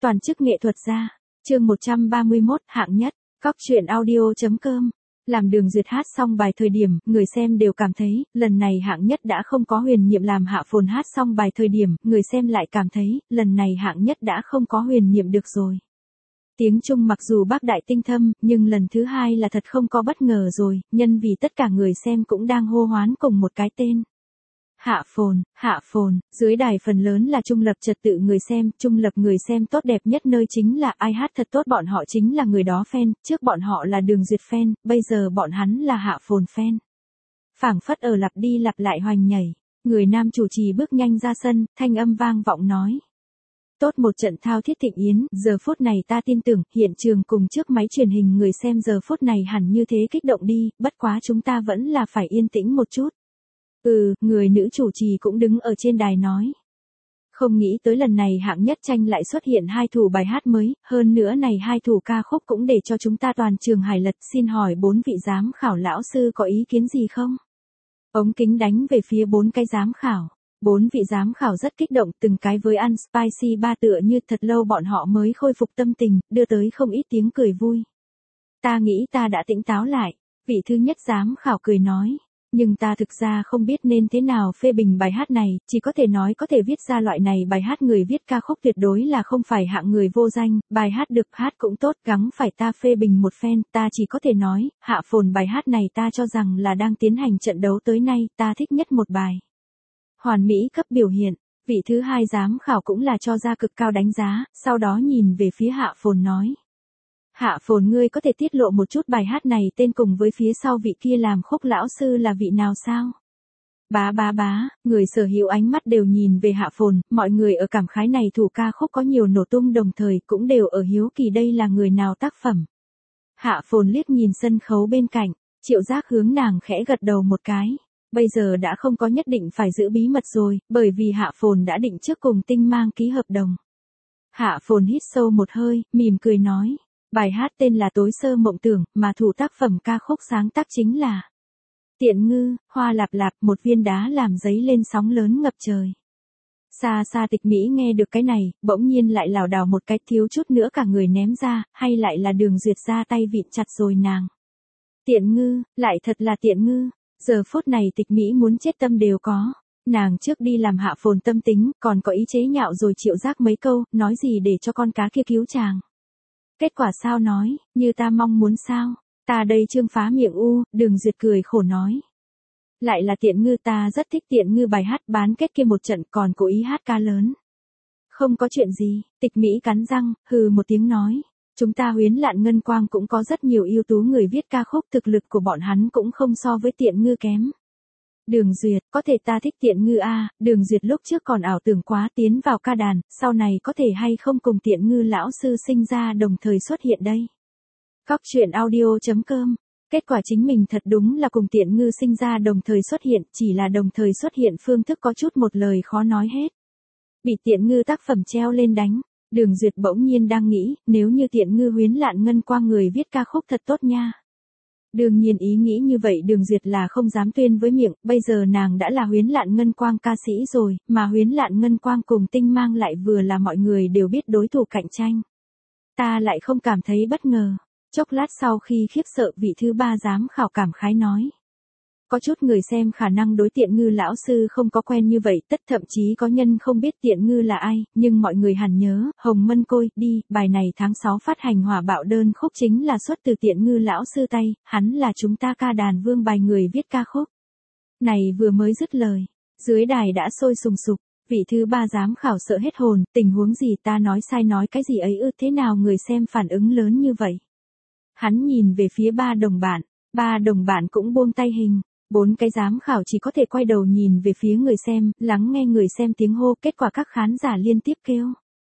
Toàn chức nghệ thuật gia. Chương 131, hạng nhất. Góc truyện audio.com. Làm Đường Duyệt hát xong bài thời điểm, người xem đều cảm thấy, lần này hạng nhất đã không có huyền nhiệm. Làm Hạ Phồn hát xong bài thời điểm, người xem lại cảm thấy, lần này hạng nhất đã không có huyền nhiệm được rồi. Tiếng Trung mặc dù bác đại tinh thâm, nhưng lần thứ hai là thật không có bất ngờ rồi, nhân vì tất cả người xem cũng đang hô hoán cùng một cái tên. Hạ Phồn, dưới đài phần lớn là trung lập trật tự người xem, trung lập người xem tốt đẹp nhất nơi chính là ai hát thật tốt bọn họ chính là người đó fan, trước bọn họ là Đường Duyệt fan, bây giờ bọn hắn là Hạ Phồn fan. Phảng phất ở lặp đi lặp lại hoành nhảy, người nam chủ trì bước nhanh ra sân, thanh âm vang vọng nói. Tốt một trận thao thiết thịnh yến, giờ phút này ta tin tưởng, hiện trường cùng trước máy truyền hình người xem giờ phút này hẳn như thế kích động đi, bất quá chúng ta vẫn là phải yên tĩnh một chút. Người nữ chủ trì cũng đứng ở trên đài nói. Không nghĩ tới lần này hạng nhất tranh lại xuất hiện hai thủ bài hát mới, hơn nữa này hai thủ ca khúc cũng để cho chúng ta toàn trường hải lật. Xin hỏi 4 vị giám khảo lão sư có ý kiến gì không? Ống kính đánh về phía 4 cái giám khảo. 4 vị giám khảo rất kích động, từng cái với ăn spicy ba tựa như thật lâu bọn họ mới khôi phục tâm tình, đưa tới không ít tiếng cười vui. Ta nghĩ ta đã tỉnh táo lại, vị thứ nhất giám khảo cười nói. Nhưng ta thực ra không biết nên thế nào phê bình bài hát này, chỉ có thể nói có thể viết ra loại này bài hát người viết ca khúc tuyệt đối là không phải hạng người vô danh, bài hát được hát cũng tốt, gắng phải ta phê bình một phen, ta chỉ có thể nói, Hạ Phồn bài hát này ta cho rằng là đang tiến hành trận đấu tới nay, ta thích nhất một bài. Hoàn mỹ cấp biểu hiện, vị thứ hai giám khảo cũng là cho ra cực cao đánh giá, sau đó nhìn về phía Hạ Phồn nói. Hạ Phồn ngươi có thể tiết lộ một chút bài hát này tên cùng với phía sau vị kia làm khúc lão sư là vị nào sao? Bá, người sở hữu ánh mắt đều nhìn về Hạ Phồn, mọi người ở cảm khái này thủ ca khúc có nhiều nổ tung đồng thời cũng đều ở hiếu kỳ đây là người nào tác phẩm. Hạ Phồn liếc nhìn sân khấu bên cạnh, Triệu Giác hướng nàng khẽ gật đầu một cái. Bây giờ đã không có nhất định phải giữ bí mật rồi, bởi vì Hạ Phồn đã định trước cùng Tinh Mang ký hợp đồng. Hạ Phồn hít sâu một hơi, mỉm cười nói. Bài hát tên là Tối Sơ Mộng Tưởng, mà thủ tác phẩm ca khúc sáng tác chính là Tiện Ngư, Hoa Lạp Lạp, một viên đá làm dấy lên sóng lớn ngập trời. Xa xa Tịch Mỹ nghe được cái này, bỗng nhiên lại lảo đảo một cái thiếu chút nữa cả người ném ra, hay lại là Đường Duyệt ra tay vịn chặt rồi nàng. Tiện Ngư, lại thật là Tiện Ngư, giờ phút này Tịch Mỹ muốn chết tâm đều có. Nàng trước đi làm Hạ Phồn tâm tính, còn có ý chế nhạo rồi Triệu Giác mấy câu, nói gì để cho con cá kia cứu chàng. Kết quả sao nói, như ta mong muốn sao, ta đây trương phá miệng Đường Duyệt cười khổ nói. Lại là Tiện Ngư, ta rất thích Tiện Ngư bài hát bán kết kia một trận còn cố ý hát ca lớn. Không có chuyện gì, Tịch Mỹ cắn răng, hừ một tiếng nói. Chúng ta Huyến Lạn Ngân Quang cũng có rất nhiều ưu tú người viết ca khúc, thực lực của bọn hắn cũng không so với Tiện Ngư kém. Đường Duyệt, có thể ta thích Tiện Ngư a. Đường Duyệt lúc trước còn ảo tưởng quá tiến vào ca đàn, sau này có thể hay không cùng Tiện Ngư lão sư sinh ra đồng thời xuất hiện đây. Góc truyện audio.com. Kết quả chính mình thật đúng là cùng Tiện Ngư sinh ra đồng thời xuất hiện, chỉ là đồng thời xuất hiện phương thức có chút một lời khó nói hết. Bị Tiện Ngư tác phẩm treo lên đánh, Đường Duyệt bỗng nhiên đang nghĩ, nếu như Tiện Ngư Huyến Lạn Ngân Quang người viết ca khúc thật tốt nha. Đương nhiên ý nghĩ như vậy Đường Duyệt là không dám tuyên với miệng, bây giờ nàng đã là Huyến Lạn Ngân Quang ca sĩ rồi, mà Huyến Lạn Ngân Quang cùng Tinh Mang lại vừa là mọi người đều biết đối thủ cạnh tranh. Ta lại không cảm thấy bất ngờ. Chốc lát sau khi khiếp sợ vị thứ ba giám khảo cảm khái nói. Có chút người xem khả năng đối Tiện Ngư lão sư không có quen như vậy, thậm chí có nhân không biết Tiện Ngư là ai, nhưng mọi người hẳn nhớ, Hồng Mân Côi, đi, bài này tháng 6 phát hành hỏa bạo đơn khúc chính là xuất từ Tiện Ngư lão sư tay, hắn là chúng ta ca đàn vương bài người viết ca khúc. Này vừa mới dứt lời, dưới đài đã sôi sùng sục, vị thứ ba giám khảo sợ hết hồn, tình huống gì ta nói sai nói cái gì ấy thế nào người xem phản ứng lớn như vậy. Hắn nhìn về phía ba đồng bạn cũng buông tay hình. 4 cái giám khảo chỉ có thể quay đầu nhìn về phía người xem, lắng nghe người xem tiếng hô, kết quả các khán giả liên tiếp kêu.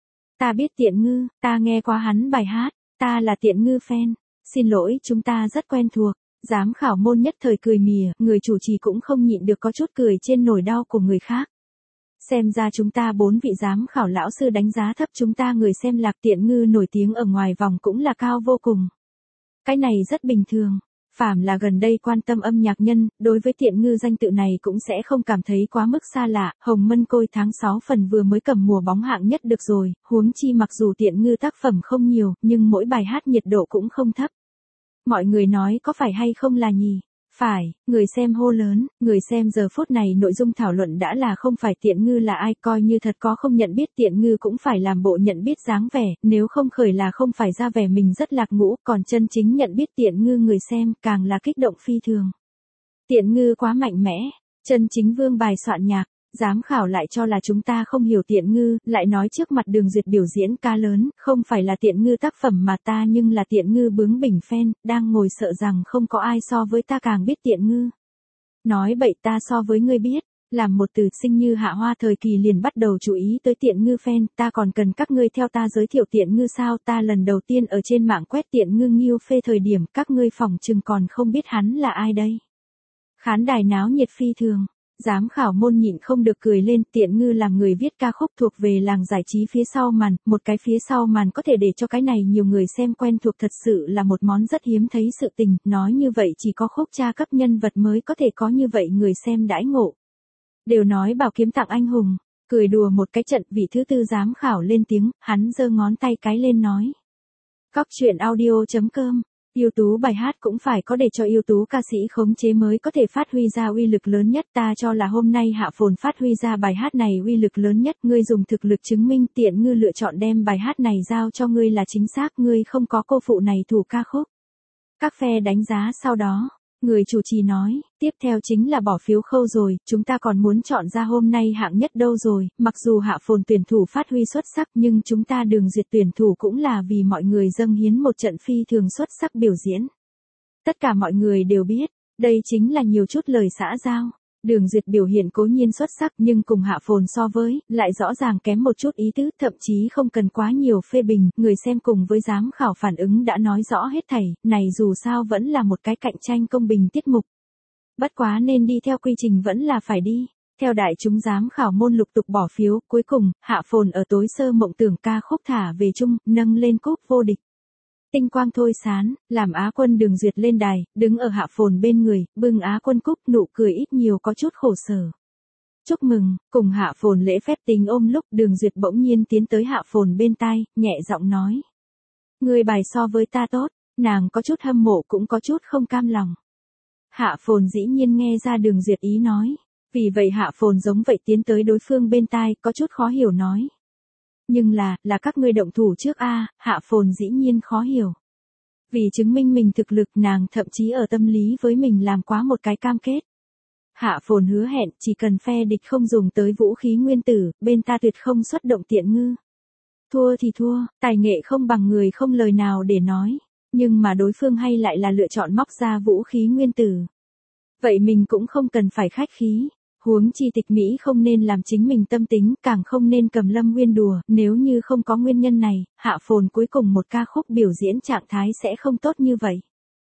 Ta biết Tiện Ngư, ta nghe qua hắn bài hát, ta là Tiện Ngư fan, xin lỗi chúng ta rất quen thuộc. Giám khảo môn nhất thời cười mỉa, người chủ trì cũng không nhịn được có chút cười trên nỗi đau của người khác. Xem ra chúng ta 4 vị giám khảo lão sư đánh giá thấp chúng ta người xem lạc. Tiện Ngư nổi tiếng ở ngoài vòng cũng là cao vô cùng. Cái này rất bình thường. Phàm là gần đây quan tâm âm nhạc nhân, đối với Tiện Ngư danh tự này cũng sẽ không cảm thấy quá mức xa lạ, Hồng Mân Côi tháng 6 phần vừa mới cầm mùa bóng hạng nhất được rồi, huống chi mặc dù Tiện Ngư tác phẩm không nhiều, nhưng mỗi bài hát nhiệt độ cũng không thấp. Mọi người nói có phải hay không là nhỉ? Phải, người xem hô lớn, người xem giờ phút này nội dung thảo luận đã là không phải Tiện Ngư là ai, coi như thật có không nhận biết Tiện Ngư cũng phải làm bộ nhận biết dáng vẻ, nếu không khởi là không phải ra vẻ mình rất lạc ngũ, còn chân chính nhận biết Tiện Ngư người xem càng là kích động phi thường. Tiện Ngư quá mạnh mẽ, chân chính vương bài soạn nhạc. Giám khảo lại cho là chúng ta không hiểu Tiện Ngư, lại nói trước mặt Đường Duyệt biểu diễn ca lớn, không phải là Tiện Ngư tác phẩm mà ta nhưng là Tiện Ngư bướng bỉnh fan, đang ngồi sợ rằng không có ai so với ta càng biết Tiện Ngư. Nói bậy, ta so với ngươi biết, làm một từ sinh như Hạ Hoa thời kỳ liền bắt đầu chú ý tới Tiện Ngư fan, ta còn cần các ngươi theo ta giới thiệu Tiện Ngư sao, ta lần đầu tiên ở trên mạng quét Tiện Ngư Nghiêu phê thời điểm các ngươi phỏng chừng còn không biết hắn là ai đây. Khán đài náo nhiệt phi thường. Giám khảo môn nhịn không được cười lên, Tiện Ngư làm người viết ca khúc thuộc về làng giải trí phía sau màn, một cái phía sau màn có thể để cho cái này nhiều người xem quen thuộc thật sự là một món rất hiếm thấy sự tình, nói như vậy chỉ có khúc cha cấp nhân vật mới có thể có như vậy người xem đãi ngộ. Đều nói bảo kiếm tặng anh hùng, cười đùa một cái trận, vị thứ tư giám khảo lên tiếng, hắn giơ ngón tay cái lên nói. Cóc truyện audio.com Ưu tú bài hát cũng phải có để cho ưu tú ca sĩ khống chế mới có thể phát huy ra uy lực lớn nhất, ta cho là hôm nay Hạ Phồn phát huy ra bài hát này uy lực lớn nhất, ngươi dùng thực lực chứng minh Tiện Ngư lựa chọn đem bài hát này giao cho ngươi là chính xác, ngươi không có cô phụ này thủ ca khúc. Các phe đánh giá sau đó, người chủ trì nói, tiếp theo chính là bỏ phiếu khâu rồi, chúng ta còn muốn chọn ra hôm nay hạng nhất đâu rồi, mặc dù Hạ Phồn tuyển thủ phát huy xuất sắc nhưng chúng ta Đường Duyệt tuyển thủ cũng là vì mọi người dâng hiến một trận phi thường xuất sắc biểu diễn. Tất cả mọi người đều biết, đây chính là nhiều chút lời xã giao. Đường Duyệt biểu hiện cố nhiên xuất sắc nhưng cùng Hạ Phồn so với, lại rõ ràng kém một chút ý tứ, thậm chí không cần quá nhiều phê bình, người xem cùng với giám khảo phản ứng đã nói rõ hết thảy, này dù sao vẫn là một cái cạnh tranh công bình tiết mục. Bất quá nên đi theo quy trình vẫn là phải đi. Theo đại chúng giám khảo môn lục tục bỏ phiếu, cuối cùng, Hạ Phồn ở tối sơ mộng tưởng ca khúc thả về chung, nâng lên cúp vô địch. Tinh quang thôi sán, làm Á quân Đường Duyệt lên đài, đứng ở Hạ Phồn bên người, bưng Á quân cúp, nụ cười ít nhiều có chút khổ sở. Chúc mừng, cùng Hạ Phồn lễ phép tình ôm lúc Đường Duyệt bỗng nhiên tiến tới Hạ Phồn bên tai, nhẹ giọng nói. Người bài so với ta tốt, nàng có chút hâm mộ cũng có chút không cam lòng. Hạ Phồn dĩ nhiên nghe ra Đường Duyệt ý nói, vì vậy Hạ Phồn giống vậy tiến tới đối phương bên tai, có chút khó hiểu nói. Nhưng là các ngươi động thủ trước a, Hạ Phồn dĩ nhiên khó hiểu. Vì chứng minh mình thực lực nàng thậm chí ở tâm lý với mình làm quá một cái cam kết. Hạ Phồn hứa hẹn chỉ cần phe địch không dùng tới vũ khí nguyên tử, bên ta tuyệt không xuất động Tiện Ngư. Thua thì thua, tài nghệ không bằng người không lời nào để nói. Nhưng mà đối phương hay lại là lựa chọn móc ra vũ khí nguyên tử. Vậy mình cũng không cần phải khách khí. Huống chi Tịch Mỹ không nên làm chính mình tâm tính, càng không nên cầm Lâm Nguyên đùa, nếu như không có nguyên nhân này, Hạ Phồn cuối cùng một ca khúc biểu diễn trạng thái sẽ không tốt như vậy.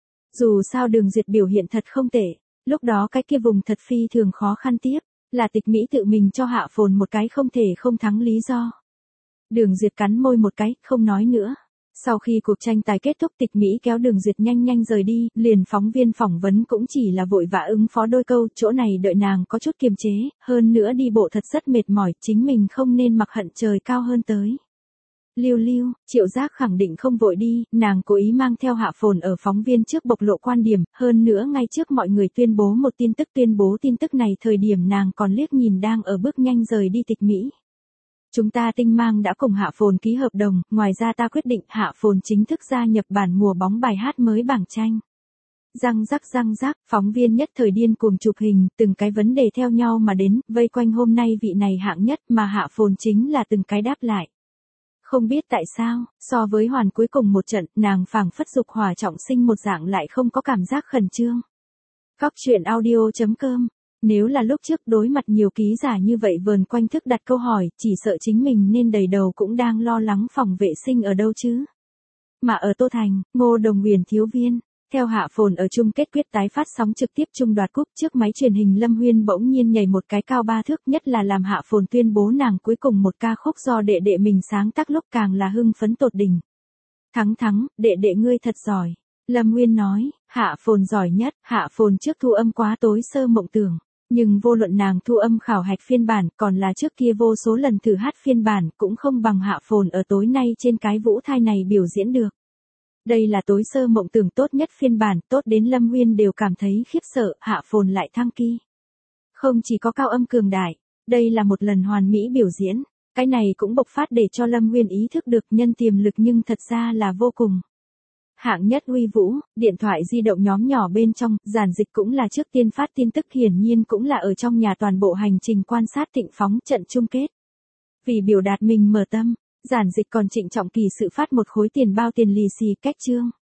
Dù sao Đường Duyệt biểu hiện thật không tệ, lúc đó cái kia vùng thật phi thường khó khăn tiếp, là Tịch Mỹ tự mình cho Hạ Phồn một cái không thể không thắng lý do. Đường Duyệt cắn môi một cái, không nói nữa. Sau khi cuộc tranh tài kết thúc Tịch Mỹ kéo Đường Duyệt nhanh nhanh rời đi, liền phóng viên phỏng vấn cũng chỉ là vội vã ứng phó đôi câu, chỗ này đợi nàng có chút kiềm chế, hơn nữa đi bộ thật rất mệt mỏi, chính mình không nên mặc hận trời cao hơn tới. Lưu Lưu, Triệu Giác khẳng định không vội đi, nàng cố ý mang theo Hạ Phồn ở phóng viên trước bộc lộ quan điểm, hơn nữa ngay trước mọi người tuyên bố một tuyên bố tin tức này thời điểm nàng còn liếc nhìn đang ở bước nhanh rời đi Tịch Mỹ. Chúng ta Tinh Mang đã cùng Hạ Phồn ký hợp đồng, ngoài ra ta quyết định Hạ Phồn chính thức gia nhập bản mùa bóng bài hát mới bảng tranh. Răng rắc, phóng viên nhất thời điên cuồng chụp hình, từng cái vấn đề theo nhau mà đến, vây quanh hôm nay vị này hạng nhất mà Hạ Phồn chính là từng cái đáp lại. Không biết tại sao, so với hoàn cuối cùng một trận, nàng phảng phất dục hỏa trọng sinh một dạng lại không có cảm giác khẩn trương. Cóc truyện audio.com Nếu là lúc trước đối mặt nhiều ký giả như vậy vờn quanh thức đặt câu hỏi, chỉ sợ chính mình nên đầy đầu cũng đang lo lắng phòng vệ sinh ở đâu chứ. Mà ở Tô Thành, Ngô Đồng Huyền thiếu viên, theo Hạ Phồn ở chung kết quyết tái phát sóng trực tiếp chung đoạt cúp trước máy truyền hình Lâm Huyên bỗng nhiên nhảy một cái cao 3 thước, nhất là làm Hạ Phồn tuyên bố nàng cuối cùng một ca khúc do đệ đệ mình sáng tác lúc càng là hưng phấn tột đỉnh. Thắng, đệ đệ ngươi thật giỏi. Lâm Nguyên nói, Hạ Phồn giỏi nhất, Hạ Phồn trước thu âm quá tối sơ mộng tưởng. Nhưng vô luận nàng thu âm khảo hạch phiên bản, còn là trước kia vô số lần thử hát phiên bản, cũng không bằng Hạ Phồn ở tối nay trên cái vũ thai này biểu diễn được. Đây là tối sơ mộng tưởng tốt nhất phiên bản, tốt đến Lâm Nguyên đều cảm thấy khiếp sợ, Hạ Phồn lại thăng kỳ. Không chỉ có cao âm cường đại, đây là một lần hoàn mỹ biểu diễn, cái này cũng bộc phát để cho Lâm Nguyên ý thức được nhân tiềm lực nhưng thật ra là vô cùng. Hạng nhất uy vũ, điện thoại di động nhóm nhỏ bên trong, Giản Dịch cũng là trước tiên phát tin tức, hiển nhiên cũng là ở trong nhà toàn bộ hành trình quan sát Thịnh Phóng trận chung kết. Vì biểu đạt mình mở tâm, Giản Dịch còn trịnh trọng kỳ sự phát một khối tiền bao tiền lì xì cách chương.